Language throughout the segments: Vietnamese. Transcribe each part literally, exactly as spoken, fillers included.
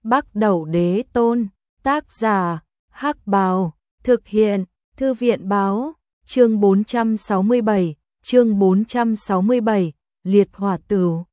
Bắc Đẩu Đế Tôn, tác giả, Hắc Bào, thực hiện, Thư viện báo, chương bốn trăm sáu mươi bảy, chương bốn trăm sáu mươi bảy, liệt hỏa tửu.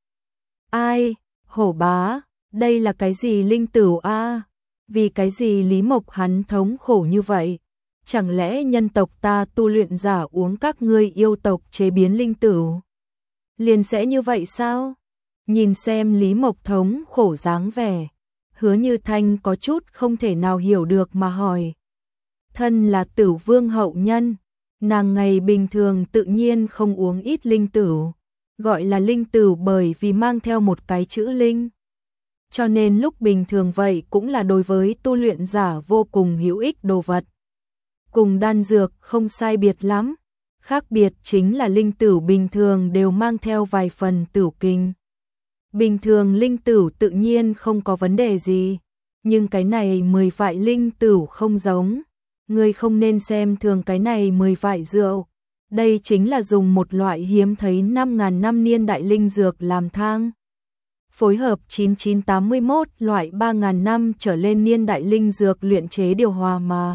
Ai, hổ bá, đây là cái gì linh tửu a? Vì cái gì Lý Mộc hắn thống khổ như vậy? Chẳng lẽ nhân tộc ta tu luyện giả uống các ngươi yêu tộc chế biến linh tửu? Liền sẽ như vậy sao? Nhìn xem Lý Mộc thống khổ dáng vẻ, Hứa Như Thanh có chút không thể nào hiểu được mà hỏi. Thân là Tửu Vương hậu nhân, nàng ngày bình thường tự nhiên không uống ít linh tửu, gọi là linh tửu bởi vì mang theo một cái chữ linh. Cho nên lúc bình thường vậy cũng là đối với tu luyện giả vô cùng hữu ích đồ vật. Cùng đan dược không sai biệt lắm, khác biệt chính là linh tửu bình thường đều mang theo vài phần tửu kinh. Bình thường linh tửu tự nhiên không có vấn đề gì, nhưng cái này mười vại linh tửu không giống. Ngươi không nên xem thường cái này mười vại rượu. Đây chính là dùng một loại hiếm thấy năm ngàn năm niên đại linh dược làm thang. Phối hợp chín nghìn chín trăm tám mươi mốt loại ba ngàn năm trở lên niên đại linh dược luyện chế điều hòa mà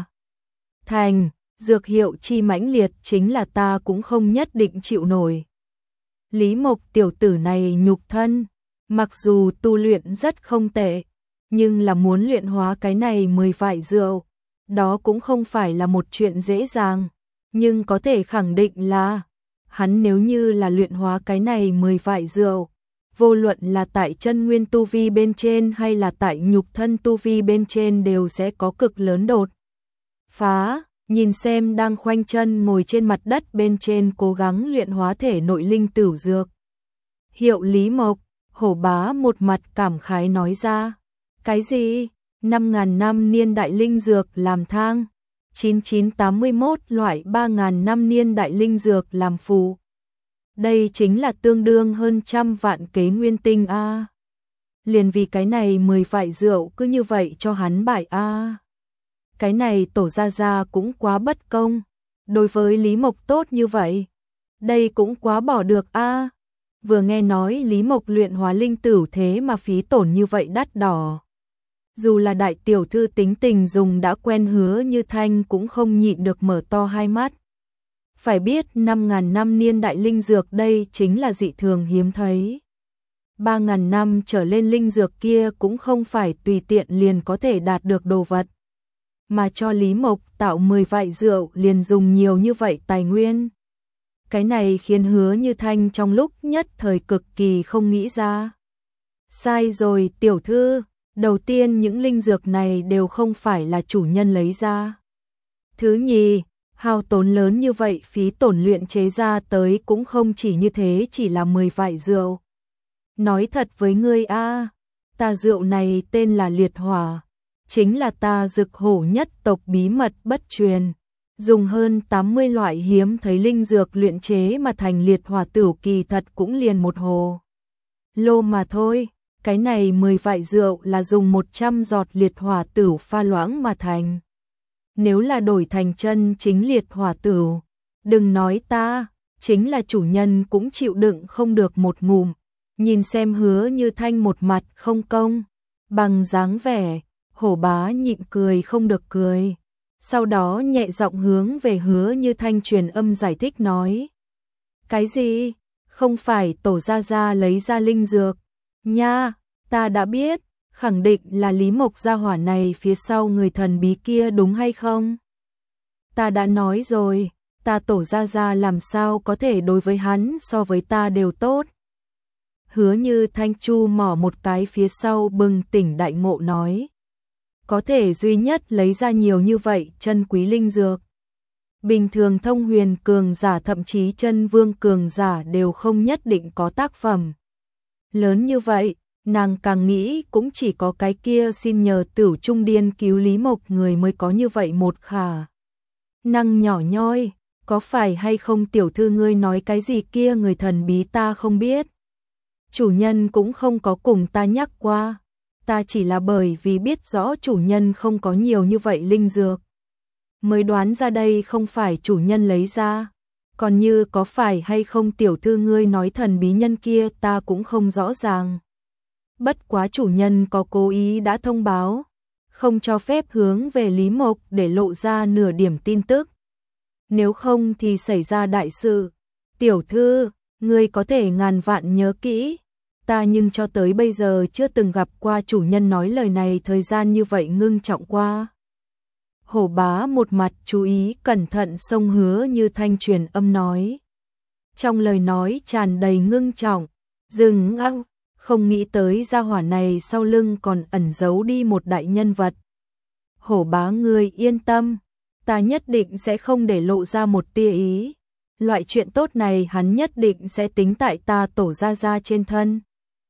thành, dược hiệu chi mãnh liệt chính là ta cũng không nhất định chịu nổi. Lý Mộc tiểu tử này nhục thân, mặc dù tu luyện rất không tệ, nhưng là muốn luyện hóa cái này mười vại rượu, đó cũng không phải là một chuyện dễ dàng, nhưng có thể khẳng định là hắn nếu như là luyện hóa cái này mười vại rượu, vô luận là tại chân nguyên tu vi bên trên hay là tại nhục thân tu vi bên trên đều sẽ có cực lớn đột phá. Nhìn xem đang khoanh chân ngồi trên mặt đất bên trên cố gắng luyện hóa thể nội linh tửu dược hiệu Lý Mộc, hổ bá một mặt cảm khái nói ra. Cái gì? năm ngàn năm niên đại linh dược làm thang, chín nghìn chín trăm tám mươi mốt loại ba ngàn năm niên đại linh dược làm phù. Đây chính là tương đương hơn trăm vạn kế nguyên tinh a. Liền vì cái này mười vại rượu cứ như vậy cho hắn bại a. Cái này tổ gia gia cũng quá bất công, đối với Lý Mộc tốt như vậy, đây cũng quá bỏ được a. Vừa nghe nói Lý Mộc luyện hóa linh tửu thế mà phí tổn như vậy đắt đỏ. Dù là đại tiểu thư tính tình dùng đã quen Hứa Như Thanh cũng không nhịn được mở to hai mắt. Phải biết năm ngàn năm niên đại linh dược đây chính là dị thường hiếm thấy. ba ngàn năm trở lên linh dược kia cũng không phải tùy tiện liền có thể đạt được đồ vật. Mà cho Lý Mộc tạo mười vại rượu liền dùng nhiều như vậy tài nguyên. Cái này khiến Hứa Như Thanh trong lúc nhất thời cực kỳ không nghĩ ra. Sai rồi tiểu thư, đầu tiên những linh dược này đều không phải là chủ nhân lấy ra. Thứ nhì, hao tốn lớn như vậy phí tổn luyện chế ra tới cũng không chỉ như thế, chỉ là mười vại rượu. Nói thật với ngươi a, ta rượu này tên là liệt hỏa, chính là ta Dực Hổ nhất tộc bí mật bất truyền, dùng hơn tám mươi loại hiếm thấy linh dược luyện chế mà thành liệt hỏa tửu, kỳ thật cũng liền một hồ lô mà thôi. Cái này mười vại rượu là dùng một trăm giọt liệt hỏa tửu pha loãng mà thành. Nếu là đổi thành chân chính liệt hỏa tửu, đừng nói ta, chính là chủ nhân cũng chịu đựng không được một ngụm. Nhìn xem Hứa Như Thanh một mặt không công bằng dáng vẻ, hổ bá nhịn cười không được cười. Sau đó nhẹ giọng hướng về Hứa Như Thanh truyền âm giải thích nói. Cái gì? Không phải tổ gia gia lấy ra linh dược nha, ta đã biết, khẳng định là Lý Mộc gia hỏa này phía sau người thần bí kia đúng hay không? Ta đã nói rồi, ta tổ gia gia làm sao có thể đối với hắn so với ta đều tốt. Hứa Như Thanh chu mỏ một cái phía sau bừng tỉnh đại ngộ nói. Có thể duy nhất lấy ra nhiều như vậy chân quý linh dược. Bình thường thông huyền cường giả thậm chí chân vương cường giả đều không nhất định có tác phẩm lớn như vậy. Nàng càng nghĩ cũng chỉ có cái kia xin nhờ Tửu Trung Điên cứu Lý Mộc người mới có như vậy một khả năng nhỏ nhoi. Có phải hay không tiểu thư ngươi nói cái gì kia người thần bí ta không biết. Chủ nhân cũng không có cùng ta nhắc qua. Ta chỉ là bởi vì biết rõ chủ nhân không có nhiều như vậy linh dược, mới đoán ra đây không phải chủ nhân lấy ra. Còn như có phải hay không tiểu thư ngươi nói thần bí nhân kia ta cũng không rõ ràng. Bất quá chủ nhân có cố ý đã thông báo, không cho phép hướng về Lý Mộc để lộ ra nửa điểm tin tức. Nếu không thì xảy ra đại sự. Tiểu thư, ngươi có thể ngàn vạn nhớ kỹ, ta nhưng cho tới bây giờ chưa từng gặp qua chủ nhân nói lời này thời gian như vậy ngưng trọng qua. Hổ Bá một mặt chú ý cẩn thận xông Hứa Như Thanh truyền âm nói. Trong lời nói tràn đầy ngưng trọng, dừng ăng, không nghĩ tới gia hỏa này sau lưng còn ẩn giấu đi một đại nhân vật. Hổ Bá ngươi yên tâm, ta nhất định sẽ không để lộ ra một tia ý. Loại chuyện tốt này hắn nhất định sẽ tính tại ta Tổ gia gia trên thân.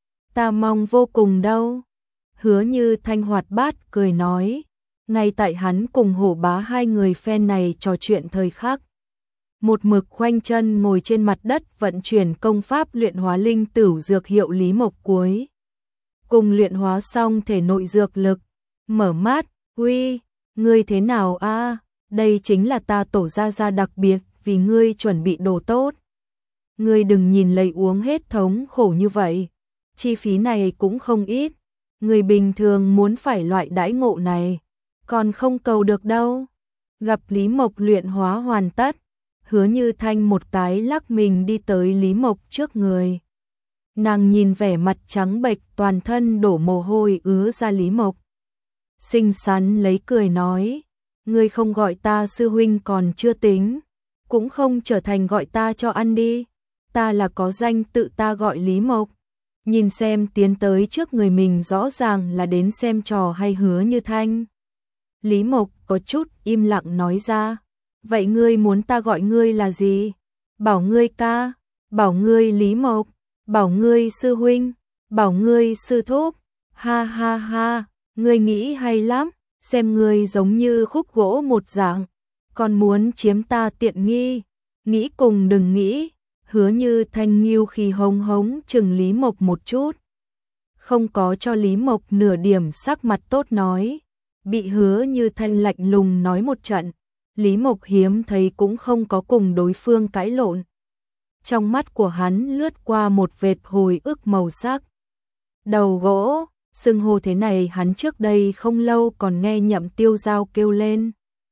Ta mong vô cùng đâu. Hứa Như Thanh hoạt bát cười nói. Ngay tại hắn cùng Hổ Bá hai người phen này trò chuyện thời khắc, một mực khoanh chân ngồi trên mặt đất vận chuyển công pháp luyện hóa linh tửu dược hiệu Lý Mộc cuối cùng luyện hóa xong thể nội dược lực, mở mắt, uy, ngươi thế nào a? Đây chính là ta Tổ gia gia đặc biệt vì ngươi chuẩn bị đồ tốt. Ngươi đừng nhìn lấy uống hết thống khổ như vậy, chi phí này cũng không ít, người bình thường muốn phải loại đãi ngộ này, còn không cầu được đâu. Gặp Lý Mộc luyện hóa hoàn tất, Hứa Như Thanh một cái lắc mình đi tới Lý Mộc trước người. Nàng nhìn vẻ mặt trắng bệch toàn thân đổ mồ hôi ứa ra Lý Mộc. Xinh xắn lấy cười nói, ngươi không gọi ta sư huynh còn chưa tính, cũng không trở thành gọi ta cho ăn đi, ta là có danh tự ta gọi Lý Mộc. Nhìn xem tiến tới trước người mình rõ ràng là đến xem trò hay Hứa Như Thanh. Lý Mộc có chút im lặng nói ra, vậy ngươi muốn ta gọi ngươi là gì? Bảo ngươi ca, bảo ngươi Lý Mộc, bảo ngươi sư huynh, bảo ngươi sư thúc, ha ha ha, ngươi nghĩ hay lắm, xem ngươi giống như khúc gỗ một dạng, còn muốn chiếm ta tiện nghi, nghĩ cùng đừng nghĩ. Hứa Như Thanh nghiêu khi hống hống chừng Lý Mộc một chút, không có cho Lý Mộc nửa điểm sắc mặt tốt nói. Bị Hứa Như Thanh lạnh lùng nói một trận, Lý Mộc hiếm thấy cũng không có cùng đối phương cãi lộn. Trong mắt của hắn lướt qua một vệt hồi ức màu sắc. Đầu gỗ, xưng hô thế này hắn trước đây không lâu còn nghe Nhậm Tiêu Giao kêu lên.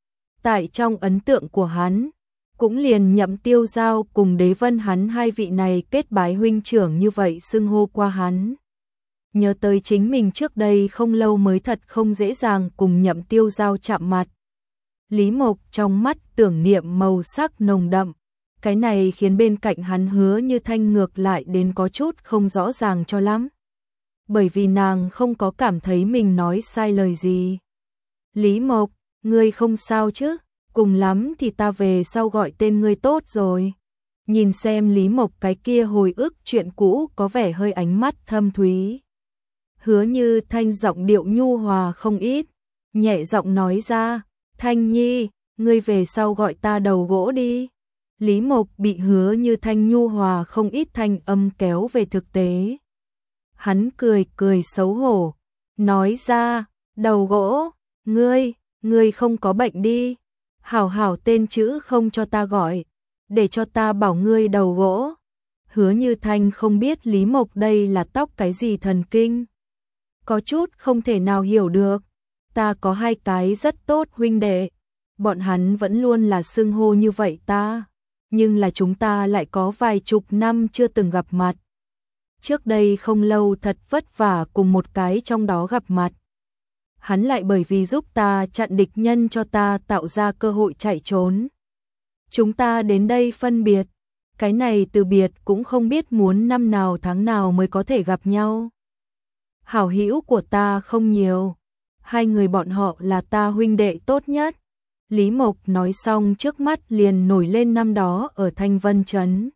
Tại trong ấn tượng của hắn, cũng liền Nhậm Tiêu Giao cùng Đế Vân hắn hai vị này kết bái huynh trưởng như vậy xưng hô qua hắn. Nhớ tới chính mình trước đây không lâu mới thật không dễ dàng cùng Nhậm Tiêu Giao chạm mặt. Lý Mộc trong mắt tưởng niệm màu sắc nồng đậm, cái này khiến bên cạnh hắn Hứa Như Thanh ngược lại đến có chút không rõ ràng cho lắm. Bởi vì nàng không có cảm thấy mình nói sai lời gì. Lý Mộc, ngươi không sao chứ? Cùng lắm thì ta về sau gọi tên ngươi tốt rồi. Nhìn xem Lý Mộc cái kia hồi ức chuyện cũ có vẻ hơi ánh mắt thâm thúy. Hứa Như Thanh giọng điệu nhu hòa không ít, nhẹ giọng nói ra, Thanh Nhi, ngươi về sau gọi ta đầu gỗ đi. Lý Mộc bị Hứa Như Thanh nhu hòa không ít thanh âm kéo về thực tế. Hắn cười cười xấu hổ, nói ra, đầu gỗ, ngươi, ngươi không có bệnh đi. Hảo hảo tên chữ không cho ta gọi, để cho ta bảo ngươi đầu gỗ. Hứa Như Thanh không biết Lý Mộc đây là tóc cái gì thần kinh. Có chút không thể nào hiểu được. Ta có hai cái rất tốt huynh đệ, bọn hắn vẫn luôn là xưng hô như vậy ta, nhưng là chúng ta lại có vài chục năm chưa từng gặp mặt. Trước đây không lâu thật vất vả cùng một cái trong đó gặp mặt. Hắn lại bởi vì giúp ta chặn địch nhân cho ta tạo ra cơ hội chạy trốn. Chúng ta đến đây phân biệt, cái này từ biệt cũng không biết muốn năm nào tháng nào mới có thể gặp nhau. Hảo hữu của ta không nhiều, hai người bọn họ là ta huynh đệ tốt nhất. Lý Mộc nói xong trước mắt liền nổi lên năm đó ở Thanh Vân Trấn.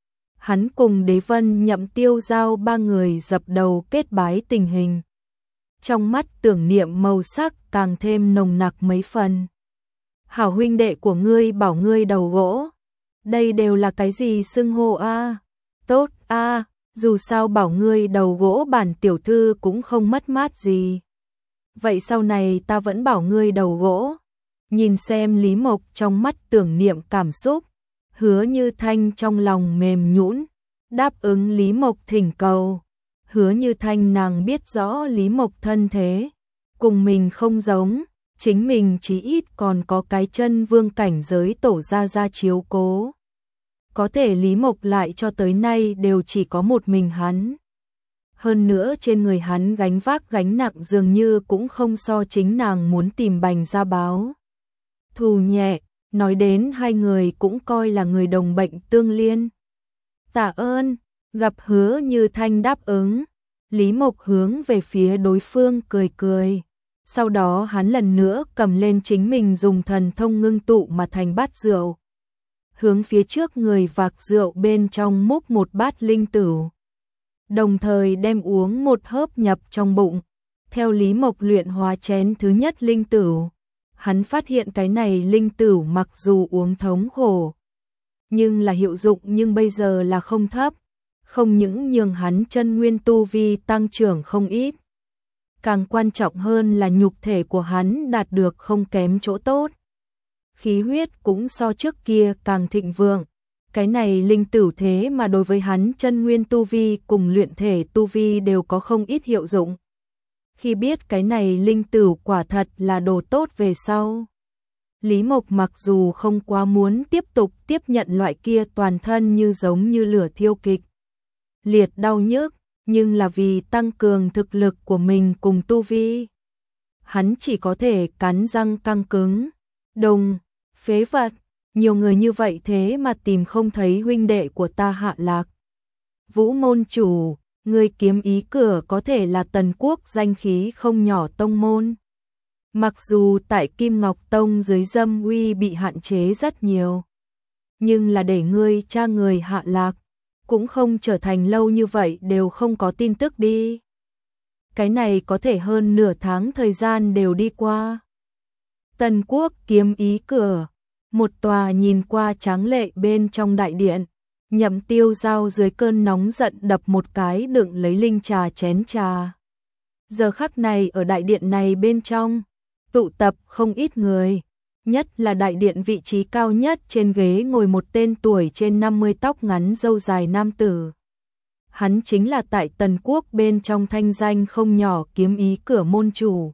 Hắn cùng Đế Vân Nhậm Tiêu Giao ba người dập đầu kết bái tình hình. Trong mắt tưởng niệm màu sắc càng thêm nồng nặc mấy phần. Hảo huynh đệ của ngươi bảo ngươi đầu gỗ. Đây đều là cái gì xưng hô a? Tốt a, dù sao bảo ngươi đầu gỗ bản tiểu thư cũng không mất mát gì. Vậy sau này ta vẫn bảo ngươi đầu gỗ. Nhìn xem Lý Mộc trong mắt tưởng niệm cảm xúc, Hứa Như Thanh trong lòng mềm nhũn, đáp ứng Lý Mộc thỉnh cầu. Hứa Như Thanh nàng biết rõ Lý Mộc thân thế, cùng mình không giống, chính mình chí ít còn có cái chân vương cảnh giới tổ gia gia chiếu cố. Có thể Lý Mộc lại cho tới nay đều chỉ có một mình hắn. Hơn nữa trên người hắn gánh vác gánh nặng dường như cũng không so chính nàng muốn tìm Bành gia báo thù nhẹ, nói đến hai người cũng coi là người đồng bệnh tương liên. Tạ ơn, gặp Hứa Như Thanh đáp ứng, Lý Mộc hướng về phía đối phương cười cười. Sau đó hắn lần nữa cầm lên chính mình dùng thần thông ngưng tụ mà thành bát rượu. Hướng phía trước người vạc rượu bên trong múc một bát linh tửu. Đồng thời đem uống một hớp nhập trong bụng. Theo Lý Mộc luyện hóa chén thứ nhất linh tửu, hắn phát hiện cái này linh tửu mặc dù uống thống khổ, nhưng là hiệu dụng nhưng bây giờ là không thấp, không những nhường hắn chân nguyên tu vi tăng trưởng không ít. Càng quan trọng hơn là nhục thể của hắn đạt được không kém chỗ tốt. Khí huyết cũng so trước kia càng thịnh vượng. Cái này linh tửu thế mà đối với hắn chân nguyên tu vi cùng luyện thể tu vi đều có không ít hiệu dụng. Khi biết cái này linh tửu quả thật là đồ tốt về sau, Lý Mộc mặc dù không quá muốn tiếp tục tiếp nhận loại kia toàn thân như giống như lửa thiêu kịch liệt đau nhức, nhưng là vì tăng cường thực lực của mình cùng tu vi, hắn chỉ có thể cắn răng căng cứng. Đồng, phế vật, nhiều người như vậy thế mà tìm không thấy huynh đệ của ta Hạ Lạc. Vũ môn chủ, người kiếm ý cửa có thể là Tần Quốc danh khí không nhỏ tông môn. Mặc dù tại Kim Ngọc Tông dưới dâm uy bị hạn chế rất nhiều, nhưng là để ngươi cha người Hạ Lạc, cũng không trở thành lâu như vậy đều không có tin tức đi. Cái này có thể hơn nửa tháng thời gian đều đi qua. Tần Quốc kiếm ý cửa, một tòa nhìn qua tráng lệ bên trong đại điện, Nhậm Tiêu Giao dưới cơn nóng giận đập một cái đựng lấy linh trà chén trà. Giờ khắc này ở đại điện này bên trong, tụ tập không ít người, nhất là đại điện vị trí cao nhất trên ghế ngồi một tên tuổi trên năm mươi tóc ngắn râu dài nam tử. Hắn chính là tại Tần Quốc bên trong thanh danh không nhỏ kiếm ý cửa môn chủ.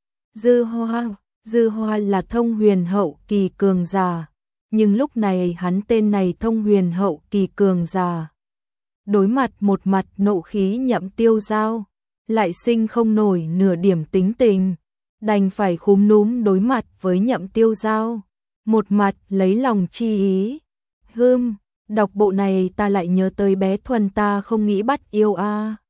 Dư Hoa, Dư Hoa là thông huyền hậu kỳ cường giả, nhưng lúc này hắn tên này thông huyền hậu kỳ cường giả. Đối mặt một mặt nộ khí Nhậm Tiêu Giao, lại sinh không nổi nửa điểm tính tình, đành phải khúm núm đối mặt với Nhậm Tiêu Giao, một mặt lấy lòng chi ý. Hưm, đọc bộ này ta lại nhớ tới bé Thuần ta không nghĩ bắt yêu a. À.